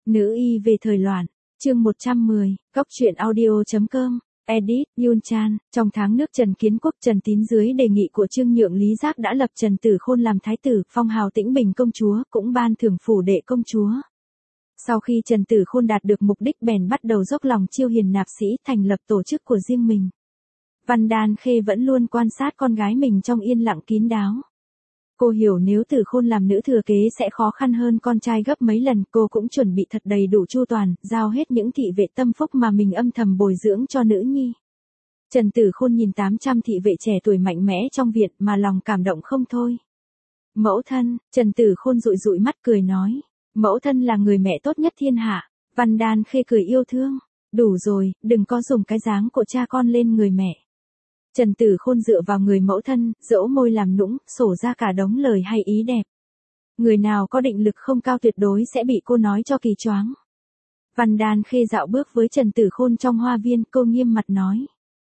Nữ y về thời loạn, chương 110, Góc truyện audio.com, edit, Yun Chan, trong tháng nước Trần Kiến Quốc Trần Tín dưới đề nghị của Trương Nhượng Lý Giác đã lập Trần Tử Khôn làm thái tử, phong hào Tĩnh Bình công chúa, cũng ban thưởng phủ đệ công chúa. Sau khi Trần Tử Khôn đạt được mục đích bèn bắt đầu dốc lòng chiêu hiền nạp sĩ, thành lập tổ chức của riêng mình. Văn Đan Khê vẫn luôn quan sát con gái mình trong yên lặng kín đáo. Cô hiểu nếu Tử Khôn làm nữ thừa kế sẽ khó khăn hơn con trai gấp mấy lần, cô cũng chuẩn bị thật đầy đủ chu toàn, giao hết những thị vệ tâm phúc mà mình âm thầm bồi dưỡng cho nữ nhi. Trần Tử Khôn nhìn 800 thị vệ trẻ tuổi mạnh mẽ trong viện mà lòng cảm động không thôi. Mẫu thân, Trần Tử Khôn dụi dụi mắt cười nói, mẫu thân là người mẹ tốt nhất thiên hạ. Văn Đan Khê cười yêu thương, đủ rồi, đừng có dùng cái dáng của cha con lên người mẹ. Trần Tử Khôn dựa vào người mẫu thân, dỗ môi làm nũng, sổ ra cả đống lời hay ý đẹp. Người nào có định lực không cao tuyệt đối sẽ bị cô nói cho kỳ choáng. Văn Đan Khê dạo bước với Trần Tử Khôn trong hoa viên, cô nghiêm mặt nói.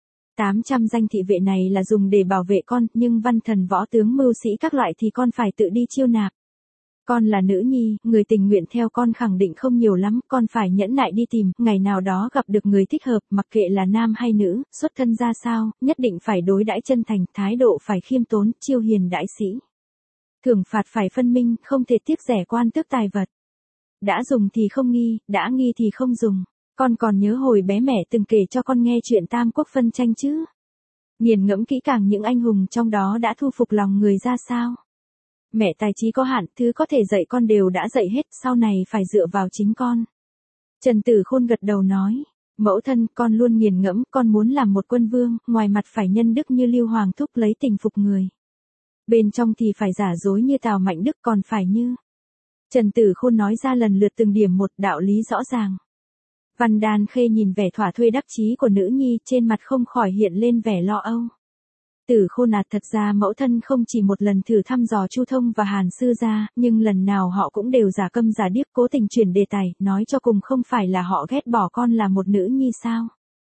800 danh thị vệ này là dùng để bảo vệ con, nhưng văn thần võ tướng mưu sĩ các loại thì con phải tự đi chiêu nạp. Con là nữ nhi, người tình nguyện theo con khẳng định không nhiều lắm, con phải nhẫn nại đi tìm, ngày nào đó gặp được người thích hợp, mặc kệ là nam hay nữ, xuất thân ra sao, nhất định phải đối đãi chân thành, thái độ phải khiêm tốn, chiêu hiền đãi sĩ. Thưởng phạt phải phân minh, không thể tiếc rẻ quan tước tài vật. Đã dùng thì không nghi, đã nghi thì không dùng. Con còn nhớ hồi bé mẹ từng kể cho con nghe chuyện Tam Quốc phân tranh chứ? Nghiền ngẫm kỹ càng những anh hùng trong đó đã thu phục lòng người ra sao? Mẹ tài trí có hạn, thứ có thể dạy con đều đã dạy hết, sau này phải dựa vào chính con. Trần Tử Khôn gật đầu nói, mẫu thân, con luôn nghiền ngẫm, con muốn làm một quân vương, ngoài mặt phải nhân đức như Lưu Hoàng Thúc lấy tình phục người. Bên trong thì phải giả dối như Tào Mạnh Đức, còn phải như. Trần Tử Khôn nói ra lần lượt từng điểm một, đạo lý rõ ràng. Văn Đan Khê nhìn vẻ thỏa thuê đắc chí của nữ nhi, trên mặt không khỏi hiện lên vẻ lo âu. Tử Khôn à, thật ra mẫu thân không chỉ một lần thử thăm dò Chu Thông và Hàn Sư gia, nhưng lần nào họ cũng đều giả câm giả điếc, cố tình chuyển đề tài, nói cho cùng không phải là họ ghét bỏ con là một nữ nhi sao?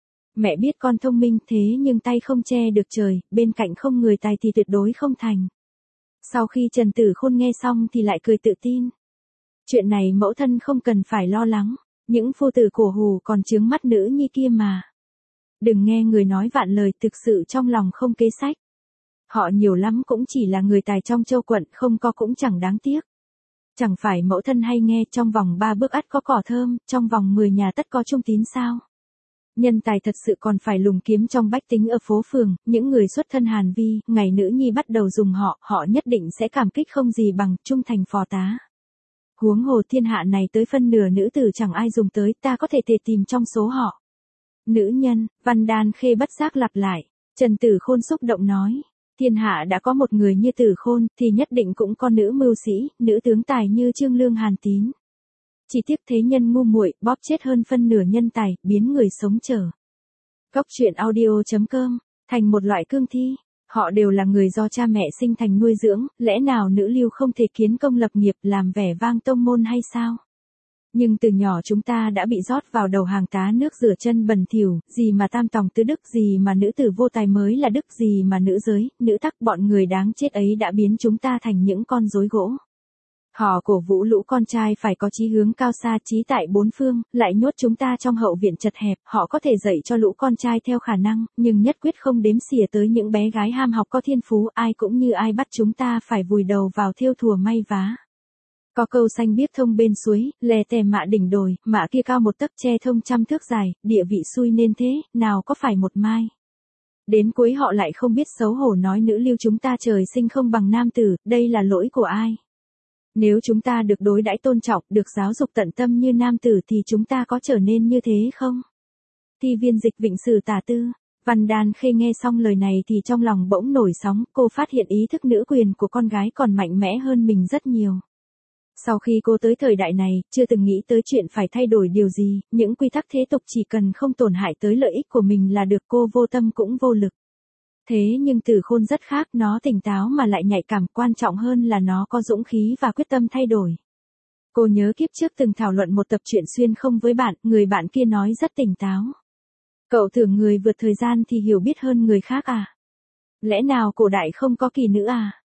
Mẹ biết con thông minh thế nhưng tay không che được trời, bên cạnh không người tài thì tuyệt đối không thành. Sau khi Trần Tử Khôn nghe xong thì lại cười tự tin. Chuyện này mẫu thân không cần phải lo lắng, những phu tử cổ hủ còn chướng mắt nữ nhi kia mà. Đừng nghe người nói vạn lời, thực sự trong lòng không kế sách. Họ nhiều lắm cũng chỉ là người tài trong châu quận, không có cũng chẳng đáng tiếc. Chẳng phải mẫu thân hay nghe trong vòng 3 bước ắt có cỏ thơm, trong vòng 10 nhà tất có trung tín sao? Nhân tài thật sự còn phải lùng kiếm trong bách tính ở phố phường, những người xuất thân Hàn Vi, ngày nữ nhi bắt đầu dùng họ, họ nhất định sẽ cảm kích không gì bằng, trung thành phò tá. Huống hồ thiên hạ này tới phân nửa nữ tử chẳng ai dùng tới, ta có thể tìm trong số họ. Nữ nhân, Văn Đan Khê bất giác lặp lại. Trần Tử Khôn xúc động nói, thiên hạ đã có một người như Tử Khôn, thì nhất định cũng có nữ mưu sĩ, nữ tướng tài như Trương Lương Hàn Tín. Chỉ tiếc thế nhân ngu muội, bóp chết hơn phân nửa nhân tài, biến người sống trở. Góc truyện audio.com, thành một loại cương thi. Họ đều là người do cha mẹ sinh thành nuôi dưỡng, lẽ nào nữ lưu không thể kiến công lập nghiệp làm vẻ vang tông môn hay sao? Nhưng từ nhỏ chúng ta đã bị rót vào đầu hàng tá nước rửa chân bẩn thỉu, gì mà tam tòng tứ đức, gì mà nữ tử vô tài mới là đức, gì mà nữ giới, nữ tắc, bọn người đáng chết ấy đã biến chúng ta thành những con rối gỗ. Họ cổ vũ lũ con trai phải có chí hướng cao xa, chí tại bốn phương, lại nhốt chúng ta trong hậu viện chật hẹp, họ có thể dạy cho lũ con trai theo khả năng, nhưng nhất quyết không đếm xỉa tới những bé gái ham học có thiên phú, ai cũng như ai bắt chúng ta phải vùi đầu vào thêu thùa may vá. Có câu xanh biếc thông bên suối, lè tè mạ đỉnh đồi, mạ kia cao 1 tấc che thông 100 thước dài, địa vị xui nên thế, nào có phải một mai. Đến cuối họ lại không biết xấu hổ nói nữ lưu chúng ta trời sinh không bằng nam tử, đây là lỗi của ai? Nếu chúng ta được đối đãi tôn trọng, được giáo dục tận tâm như nam tử thì chúng ta có trở nên như thế không? Thi viên dịch Vịnh Sử tả tư. Văn Đan Khê nghe xong lời này thì trong lòng bỗng nổi sóng, cô phát hiện ý thức nữ quyền của con gái còn mạnh mẽ hơn mình rất nhiều. Sau khi cô tới thời đại này, chưa từng nghĩ tới chuyện phải thay đổi điều gì, những quy tắc thế tục chỉ cần không tổn hại tới lợi ích của mình là được, cô vô tâm cũng vô lực. Thế nhưng Tử Khôn rất khác, nó tỉnh táo mà lại nhạy cảm, quan trọng hơn là nó có dũng khí và quyết tâm thay đổi. Cô nhớ kiếp trước từng thảo luận một tập truyện xuyên không với bạn, người bạn kia nói rất tỉnh táo. Cậu tưởng người vượt thời gian thì hiểu biết hơn người khác à? Lẽ nào cổ đại không có kỳ nữ à?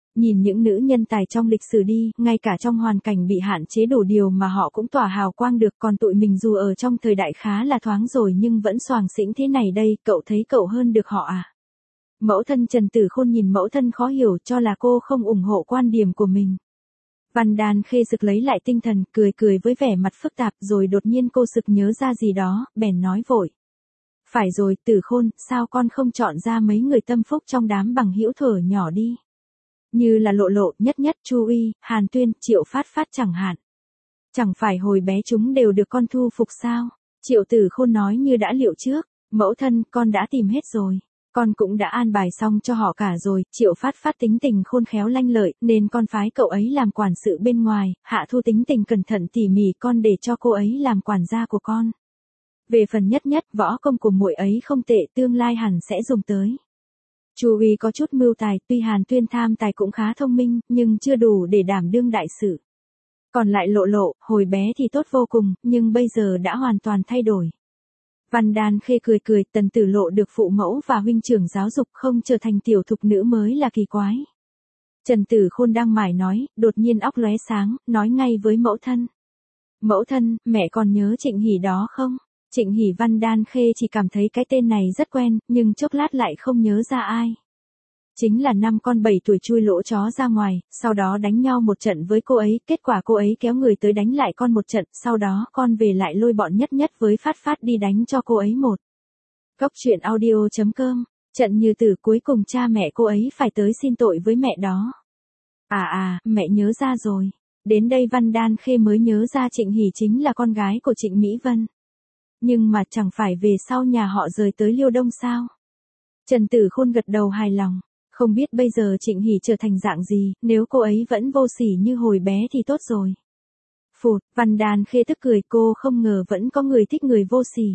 Nhìn những nữ nhân tài trong lịch sử đi, ngay cả trong hoàn cảnh bị hạn chế đủ điều mà họ cũng tỏa hào quang được, còn tụi mình dù ở trong thời đại khá là thoáng rồi nhưng vẫn xoàng xĩnh thế này đây, cậu thấy cậu hơn được họ à? Mẫu thân Trần Tử Khôn nhìn mẫu thân khó hiểu, cho là cô không ủng hộ quan điểm của mình. Văn Đan Khê sực lấy lại tinh thần, cười cười với vẻ mặt phức tạp, rồi đột nhiên cô sực nhớ ra gì đó, bèn nói vội. Phải rồi, Tử Khôn, sao con không chọn ra mấy người tâm phúc trong đám bằng hữu thuở nhỏ đi? Như là Lộ Lộ, Nhất Nhất, Chu Uy, Hàn Tuyên, Triệu Phát Phát chẳng hạn. Chẳng phải hồi bé chúng đều được con thu phục sao? Triệu Tử Khôn nói như đã liệu trước. Mẫu thân, con đã tìm hết rồi. Con cũng đã an bài xong cho họ cả rồi. Triệu Phát Phát tính tình khôn khéo lanh lợi, nên con phái cậu ấy làm quản sự bên ngoài. Hạ Thu tính tình cẩn thận tỉ mỉ, con để cho cô ấy làm quản gia của con. Về phần Nhất Nhất, võ công của muội ấy không tệ, tương lai hẳn sẽ dùng tới. Chu Uy có chút mưu tài, tuy Hàn Tuyên tham tài cũng khá thông minh, nhưng chưa đủ để đảm đương đại sự. Còn lại Lộ Lộ, hồi bé thì tốt vô cùng, nhưng bây giờ đã hoàn toàn thay đổi. Văn Đan Khê cười cười, Tần Tử Lộ được phụ mẫu và huynh trưởng giáo dục, không trở thành tiểu thục nữ mới là kỳ quái. Trần Tử Khôn đang mải nói, đột nhiên óc lóe sáng, nói ngay với mẫu thân. Mẫu thân, mẹ còn nhớ Trịnh Hỷ đó không? Trịnh Hỷ. Văn Đan Khê chỉ cảm thấy cái tên này rất quen, nhưng chốc lát lại không nhớ ra ai. Chính là năm con 7 tuổi chui lỗ chó ra ngoài, sau đó đánh nhau một trận với cô ấy, kết quả cô ấy kéo người tới đánh lại con một trận, sau đó con về lại lôi bọn Nhất Nhất với Phát Phát đi đánh cho cô ấy một. Góc truyện audio.com, trận Như Tử cuối cùng cha mẹ cô ấy phải tới xin tội với mẹ đó. Mẹ nhớ ra rồi. Đến đây Văn Đan Khê mới nhớ ra Trịnh Hỷ chính là con gái của Trịnh Mỹ Vân. Nhưng mà chẳng phải về sau nhà họ rời tới Liêu Đông sao? Trần Tử Khôn gật đầu hài lòng. Không biết bây giờ Trịnh Hỷ trở thành dạng gì, nếu cô ấy vẫn vô sỉ như hồi bé thì tốt rồi. Phụt, Văn Đan Khê tức cười, cô không ngờ vẫn có người thích người vô sỉ.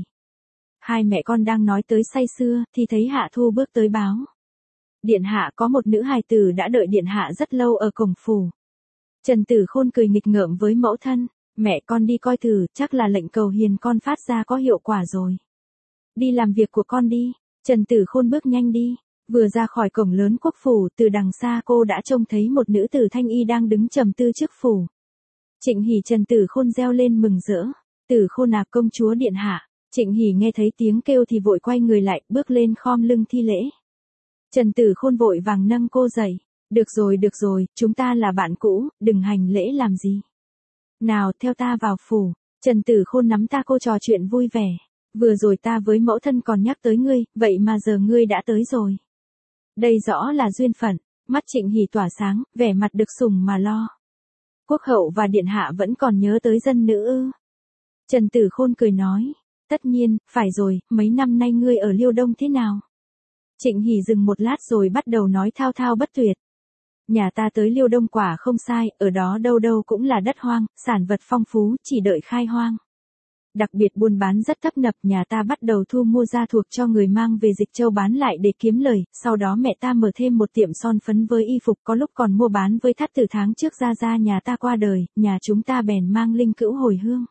Hai mẹ con đang nói tới say sưa, thì thấy Hạ Thu bước tới báo. Điện hạ, có một nữ hài tử đã đợi điện hạ rất lâu ở cổng phủ. Trần Tử Khôn cười nghịch ngợm với mẫu thân. Mẹ con đi coi thử, chắc là lệnh cầu hiền con phát ra có hiệu quả rồi. Đi làm việc của con đi. Trần Tử Khôn bước nhanh đi. Vừa ra khỏi cổng lớn quốc phủ, từ đằng xa cô đã trông thấy một nữ tử thanh y đang đứng trầm tư trước phủ. Trịnh Hỷ. Trần Tử Khôn reo lên mừng rỡ. Tử Khôn à, công chúa điện hạ. Trịnh Hỷ nghe thấy tiếng kêu thì vội quay người lại, bước lên khom lưng thi lễ. Trần Tử Khôn vội vàng nâng cô dậy. Được rồi, chúng ta là bạn cũ, đừng hành lễ làm gì. Nào, theo ta vào phủ. Trần Tử Khôn nắm ta cô trò chuyện vui vẻ. Vừa rồi ta với mẫu thân còn nhắc tới ngươi, vậy mà giờ ngươi đã tới rồi. Đây rõ là duyên phận. Mắt Trịnh Hỷ tỏa sáng, vẻ mặt được sủng mà lo. Quốc hậu và điện hạ vẫn còn nhớ tới dân nữ ư? Trần Tử Khôn cười nói. Tất nhiên, phải rồi, mấy năm nay ngươi ở Liêu Đông thế nào? Trịnh Hỷ dừng một lát rồi bắt đầu nói thao thao bất tuyệt. Nhà ta tới Liêu Đông quả không sai, ở đó đâu đâu cũng là đất hoang, sản vật phong phú, chỉ đợi khai hoang. Đặc biệt buôn bán rất tấp nập, nhà ta bắt đầu thu mua gia thuộc cho người mang về Dịch Châu bán lại để kiếm lời, sau đó mẹ ta mở thêm một tiệm son phấn với y phục, có lúc còn mua bán với Thắt Tử tháng trước gia nhà ta qua đời, nhà chúng ta bèn mang linh cữu hồi hương.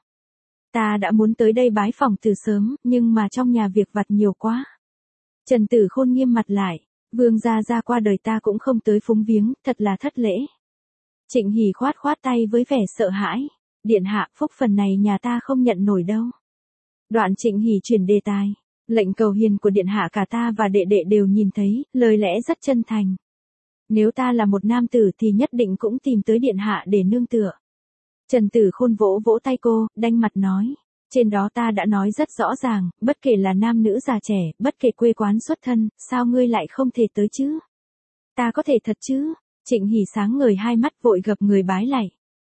Ta đã muốn tới đây bái phỏng từ sớm, nhưng mà trong nhà việc vặt nhiều quá. Trần Tử Khôn nghiêm mặt lại. Vương gia qua đời ta cũng không tới phúng viếng, thật là thất lễ. Trịnh Hỷ khoát tay với vẻ sợ hãi. Điện hạ, phúc phần này nhà ta không nhận nổi đâu. Đoạn Trịnh Hỷ chuyển đề tài. Lệnh cầu hiền của điện hạ cả ta và đệ đệ đều nhìn thấy, lời lẽ rất chân thành. Nếu ta là một nam tử thì nhất định cũng tìm tới điện hạ để nương tựa. Trần Tử Khôn vỗ tay cô, đanh mặt nói. Trên đó ta đã nói rất rõ ràng, bất kể là nam nữ già trẻ, bất kể quê quán xuất thân, sao ngươi lại không thể tới chứ? Ta có thể thật chứ? Trịnh Hỷ sáng ngời hai mắt vội gập người bái lạy.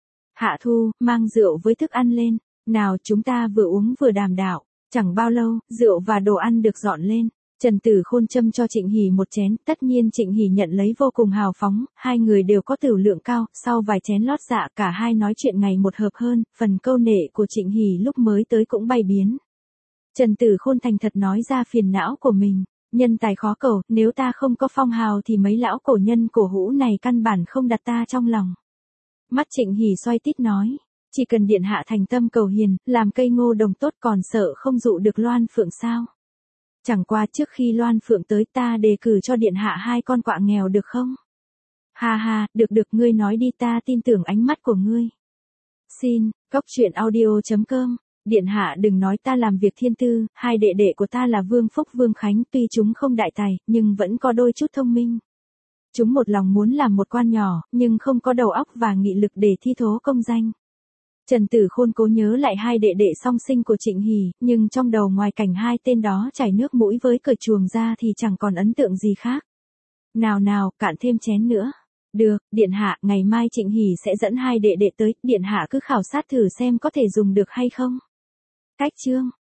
Hạ Thu, mang rượu với thức ăn lên. Nào, chúng ta vừa uống vừa đàm đạo. Chẳng bao lâu, rượu và đồ ăn được dọn lên. Trần Tử Khôn châm cho Trịnh Hỷ một chén, tất nhiên Trịnh Hỷ nhận lấy vô cùng hào phóng, hai người đều có tửu lượng cao, sau vài chén lót dạ cả hai nói chuyện ngày một hợp hơn, phần câu nệ của Trịnh Hỷ lúc mới tới cũng bay biến. Trần Tử Khôn thành thật nói ra phiền não của mình, nhân tài khó cầu, nếu ta không có phong hào thì mấy lão cổ nhân cổ hũ này căn bản không đặt ta trong lòng. Mắt Trịnh Hỷ xoay tít nói, chỉ cần điện hạ thành tâm cầu hiền, làm cây ngô đồng tốt còn sợ không dụ được Loan Phượng sao? Chẳng qua trước khi Loan Phượng tới ta đề cử cho điện hạ hai con quạ nghèo được không? Ha ha, được ngươi nói đi ta tin tưởng ánh mắt của ngươi. Xin, Cốc truyện audio.com. Điện hạ đừng nói ta làm việc thiên tư, hai đệ đệ của ta là Vương Phúc Vương Khánh, tuy chúng không đại tài, nhưng vẫn có đôi chút thông minh. Chúng một lòng muốn làm một quan nhỏ, nhưng không có đầu óc và nghị lực để thi thố công danh. Trần Tử Khôn cố nhớ lại hai đệ đệ song sinh của Trịnh Hỷ, nhưng trong đầu ngoài cảnh hai tên đó chảy nước mũi với cởi chuồng ra thì chẳng còn ấn tượng gì khác. Nào, cạn thêm chén nữa. Được, điện hạ, ngày mai Trịnh Hỷ sẽ dẫn hai đệ đệ tới, điện hạ cứ khảo sát thử xem có thể dùng được hay không. Cách chương